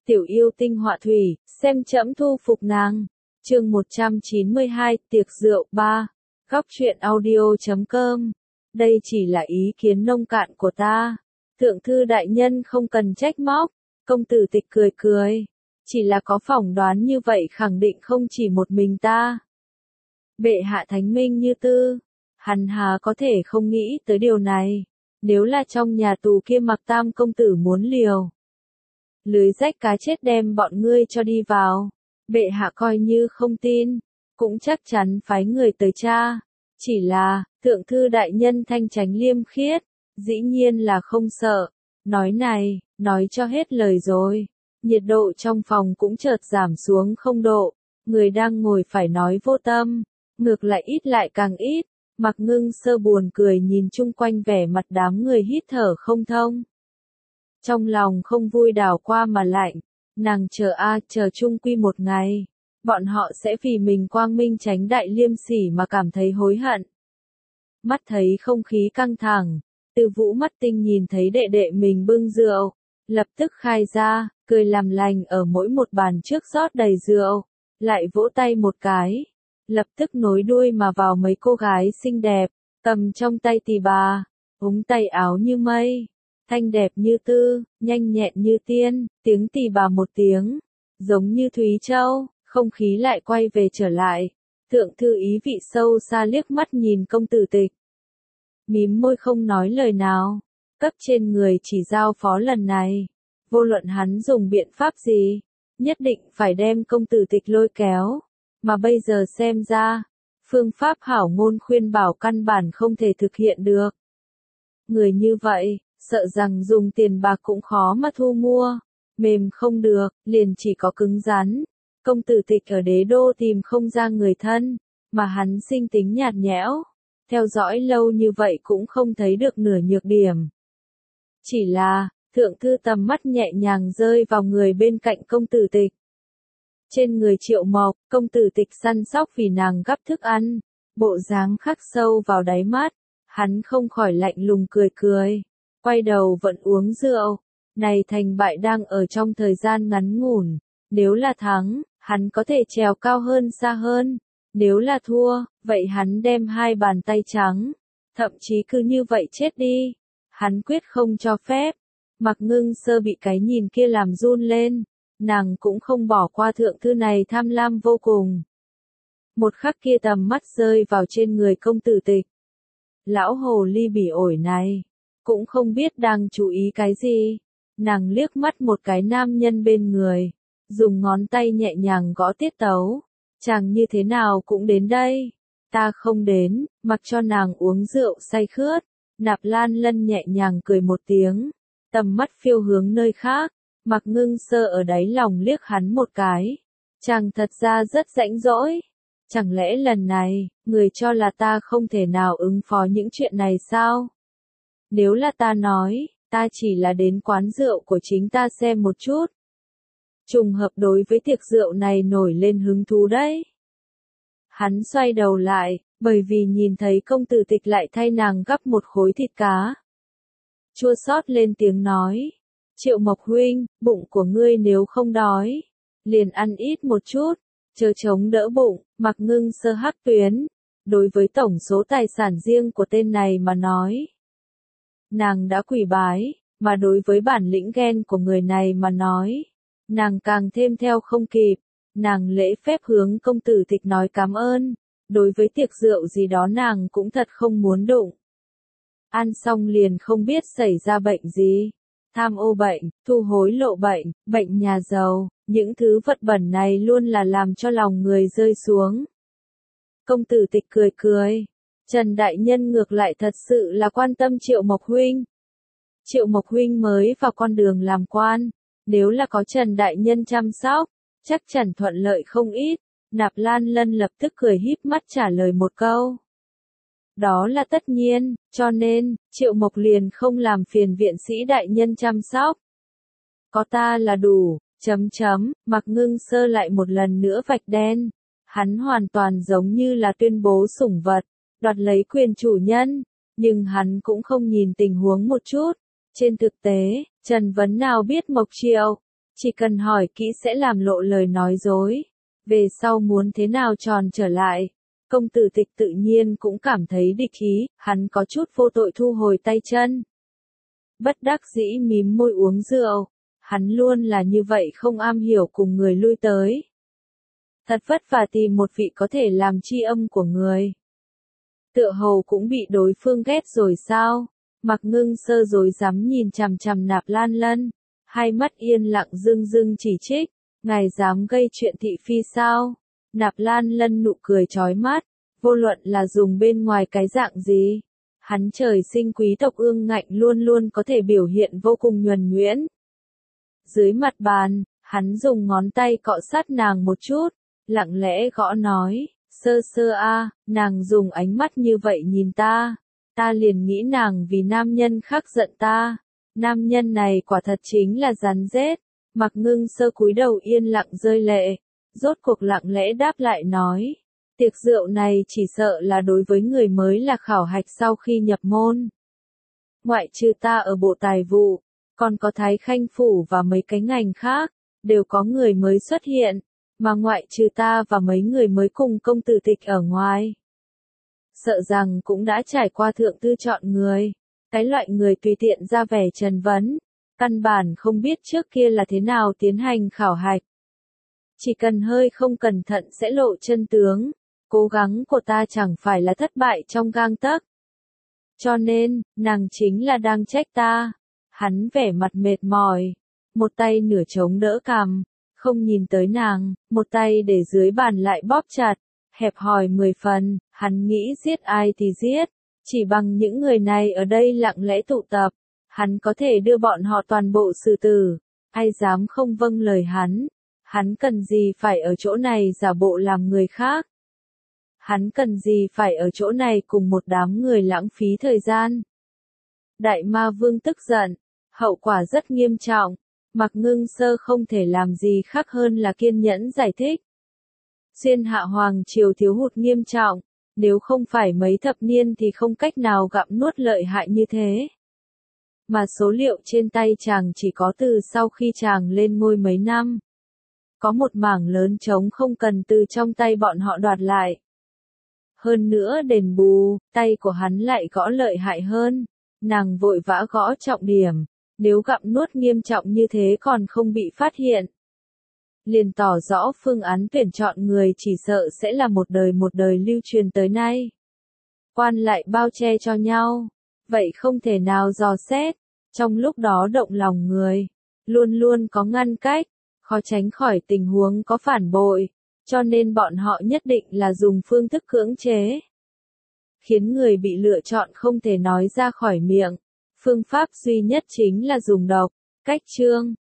tiểu yêu tinh họa thủy, xem trẫm thu phục nàng. Chương 192, tiệc rượu 3. Góc truyện audio.com. Đây chỉ là ý kiến nông cạn của ta. Thượng thư đại nhân không cần trách móc. Công tử Tịch cười cười. Chỉ là có phỏng đoán như vậy khẳng định không chỉ một mình ta. Bệ hạ thánh minh như tư. Hắn hà có thể không nghĩ tới điều này. Nếu là trong nhà tù kia Mặc Tam công tử muốn liều lưới rách cá chết đem bọn ngươi cho đi vào. Bệ hạ coi như không tin, cũng chắc chắn phái người tới tra. Chỉ là, thượng thư đại nhân thanh chánh liêm khiết, dĩ nhiên là không sợ. Nói này, nói cho hết lời rồi. Nhiệt độ trong phòng cũng chợt giảm xuống 0 độ. Người đang ngồi phải nói vô tâm, ngược lại ít lại càng ít. Mặc Ngưng Sơ buồn cười nhìn chung quanh vẻ mặt đám người hít thở không thông. Trong lòng không vui đảo qua mà lạnh, nàng chờ chung quy một ngày, bọn họ sẽ vì mình quang minh tránh đại liêm sỉ mà cảm thấy hối hận. Mắt thấy không khí căng thẳng, Tư Vũ mắt tinh nhìn thấy đệ đệ mình bưng rượu, lập tức khai ra, cười làm lành ở mỗi một bàn trước rót đầy rượu, lại vỗ tay một cái, lập tức nối đuôi mà vào mấy cô gái xinh đẹp, cầm trong tay tỳ bà, ống tay áo như mây. Thanh đẹp như tư, nhanh nhẹn như tiên, tiếng tỳ bà một tiếng, giống như Thúy Châu, không khí lại quay về trở lại. Thượng thư ý vị sâu xa liếc mắt nhìn công tử Tịch. Mím môi không nói lời nào, cấp trên người chỉ giao phó lần này. Vô luận hắn dùng biện pháp gì, nhất định phải đem công tử Tịch lôi kéo. Mà bây giờ xem ra, phương pháp hảo ngôn khuyên bảo căn bản không thể thực hiện được. Người như vậy, sợ rằng dùng tiền bạc cũng khó mà thu mua, mềm không được, liền chỉ có cứng rắn. Công tử Tịch ở đế đô tìm không ra người thân, mà hắn sinh tính nhạt nhẽo, theo dõi lâu như vậy cũng không thấy được nửa nhược điểm. Chỉ là, thượng thư tầm mắt nhẹ nhàng rơi vào người bên cạnh công tử Tịch. Trên người Triệu Mộc, công tử Tịch săn sóc vì nàng gắp thức ăn, bộ dáng khắc sâu vào đáy mắt, hắn không khỏi lạnh lùng cười cười. Quay đầu vẫn uống rượu, này thành bại đang ở trong thời gian ngắn ngủn, nếu là thắng, hắn có thể trèo cao hơn xa hơn, nếu là thua, vậy hắn đem 2 bàn tay trắng, thậm chí cứ như vậy chết đi, hắn quyết không cho phép. Mặc Ngưng Sơ bị cái nhìn kia làm run lên, nàng cũng không bỏ qua thượng thư này tham lam vô cùng. Một khắc kia tầm mắt rơi vào trên người công tử Tịch. Lão hồ ly bỉ ổi này cũng không biết đang chú ý cái gì. Nàng liếc mắt một cái nam nhân bên người, dùng ngón tay nhẹ nhàng gõ tiết tấu. Chàng như thế nào cũng đến đây. Ta không đến, mặc cho nàng uống rượu say khướt. Nạp Lan Lân nhẹ nhàng cười một tiếng, tầm mắt phiêu hướng nơi khác. Mặc Ngưng Sơ ở đáy lòng liếc hắn một cái. Chàng thật ra rất rãnh rỗi. Chẳng lẽ lần này, người cho là ta không thể nào ứng phó những chuyện này sao? Nếu là ta nói, ta chỉ là đến quán rượu của chính ta xem một chút. Trùng hợp đối với tiệc rượu này nổi lên hứng thú đấy. Hắn xoay đầu lại, bởi vì nhìn thấy công tử Tịch lại thay nàng gắp một khối thịt cá. Chua xót lên tiếng nói, Triệu Mộc huynh, bụng của ngươi nếu không đói, liền ăn ít một chút, chớ chống đỡ bụng. Mặc Ngưng Sơ hắc tuyến, đối với tổng số tài sản riêng của tên này mà nói. Nàng đã quỳ bái, mà đối với bản lĩnh ghen của người này mà nói, nàng càng thêm theo không kịp. Nàng lễ phép hướng công tử Tịch nói cảm ơn, đối với tiệc rượu gì đó nàng cũng thật không muốn đụng. Ăn xong liền không biết xảy ra bệnh gì, tham ô bệnh, thu hối lộ bệnh, bệnh nhà giàu, những thứ vật bẩn này luôn là làm cho lòng người rơi xuống. Công tử Tịch cười cười. Trần Đại Nhân ngược lại thật sự là quan tâm Triệu Mộc huynh. Triệu Mộc huynh mới vào con đường làm quan, nếu là có Trần Đại Nhân chăm sóc, chắc chắn thuận lợi không ít. Nạp Lan Lân lập tức cười híp mắt trả lời một câu. Đó là tất nhiên, cho nên, Triệu Mộc liền không làm phiền viện sĩ đại nhân chăm sóc. Có ta là đủ, Mặc Ngưng Sơ lại một lần nữa vạch đen. Hắn hoàn toàn giống như là tuyên bố sủng vật, đoạt lấy quyền chủ nhân, nhưng hắn cũng không nhìn tình huống một chút. Trên thực tế, Trần Vấn nào biết Mộc Triệu, Chỉ cần hỏi kỹ sẽ làm lộ lời nói dối. Về sau muốn thế nào tròn trở lại. Công tử Tịch tự nhiên cũng cảm thấy địch ý, hắn có chút vô tội thu hồi tay chân. Bất đắc dĩ mím môi uống rượu. Hắn luôn là như vậy không am hiểu cùng người lui tới. Thật vất vả tìm một vị có thể làm tri âm của người. Tựa hồ cũng bị đối phương ghét rồi sao? Mạc Ngưng Sơ rối rắm nhìn chằm chằm Nạp Lan Lân. Hai mắt yên lặng dưng chỉ trích. Ngài dám gây chuyện thị phi sao? Nạp Lan Lân nụ cười chói mắt. Vô luận là dùng bên ngoài cái dạng gì. Hắn trời sinh quý tộc ương ngạnh luôn luôn có thể biểu hiện vô cùng nhuần nhuyễn. Dưới mặt bàn, hắn dùng ngón tay cọ sát nàng một chút, lặng lẽ gõ nói, Sơ Sơ a, nàng dùng ánh mắt như vậy nhìn ta, ta liền nghĩ nàng vì nam nhân khác giận ta, nam nhân này quả thật chính là rắn rết. Mạc Ngưng Sơ cúi đầu yên lặng rơi lệ, rốt cuộc lặng lẽ đáp lại nói, tiệc rượu này chỉ sợ là đối với người mới là khảo hạch sau khi nhập môn. Ngoại trừ ta ở bộ tài vụ, còn có Thái Khanh Phủ và mấy cái ngành khác, đều có người mới xuất hiện, mà ngoại trừ ta và mấy người mới cùng công tử Tịch ở ngoài. Sợ rằng cũng đã trải qua thượng tư chọn người, cái loại người tùy tiện ra vẻ trần vấn, căn bản không biết trước kia là thế nào tiến hành khảo hạch. Chỉ cần hơi không cẩn thận sẽ lộ chân tướng, cố gắng của ta chẳng phải là thất bại trong gang tấc. Cho nên, nàng chính là đang trách ta. Hắn vẻ mặt mệt mỏi, một tay nửa chống đỡ cằm, không nhìn tới nàng, một tay để dưới bàn lại bóp chặt, hẹp hòi 10 phần, hắn nghĩ giết ai thì giết, chỉ bằng những người này ở đây lặng lẽ tụ tập, hắn có thể đưa bọn họ toàn bộ xử tử, ai dám không vâng lời hắn cần gì phải ở chỗ này giả bộ làm người khác. Hắn cần gì phải ở chỗ này cùng một đám người lãng phí thời gian. Đại Ma Vương tức giận, hậu quả rất nghiêm trọng, Mạc Ngưng Sơ không thể làm gì khác hơn là kiên nhẫn giải thích. Xuyên Hạ Hoàng triều thiếu hụt nghiêm trọng, nếu không phải mấy thập niên thì không cách nào gặm nuốt lợi hại như thế. Mà số liệu trên tay chàng chỉ có từ sau khi chàng lên ngôi mấy năm. Có một mảng lớn trống không cần từ trong tay bọn họ đoạt lại. Hơn nữa đền bù, tay của hắn lại gõ lợi hại hơn. Nàng vội vã gõ trọng điểm, nếu gặm nuốt nghiêm trọng như thế còn không bị phát hiện. Liền tỏ rõ phương án tuyển chọn người chỉ sợ sẽ là một đời lưu truyền tới nay. Quan lại bao che cho nhau, vậy không thể nào dò xét, trong lúc đó động lòng người, luôn luôn có ngăn cách, khó tránh khỏi tình huống có phản bội, cho nên bọn họ nhất định là dùng phương thức cưỡng chế. Khiến người bị lựa chọn không thể nói ra khỏi miệng, phương pháp duy nhất chính là dùng độc, cách trương.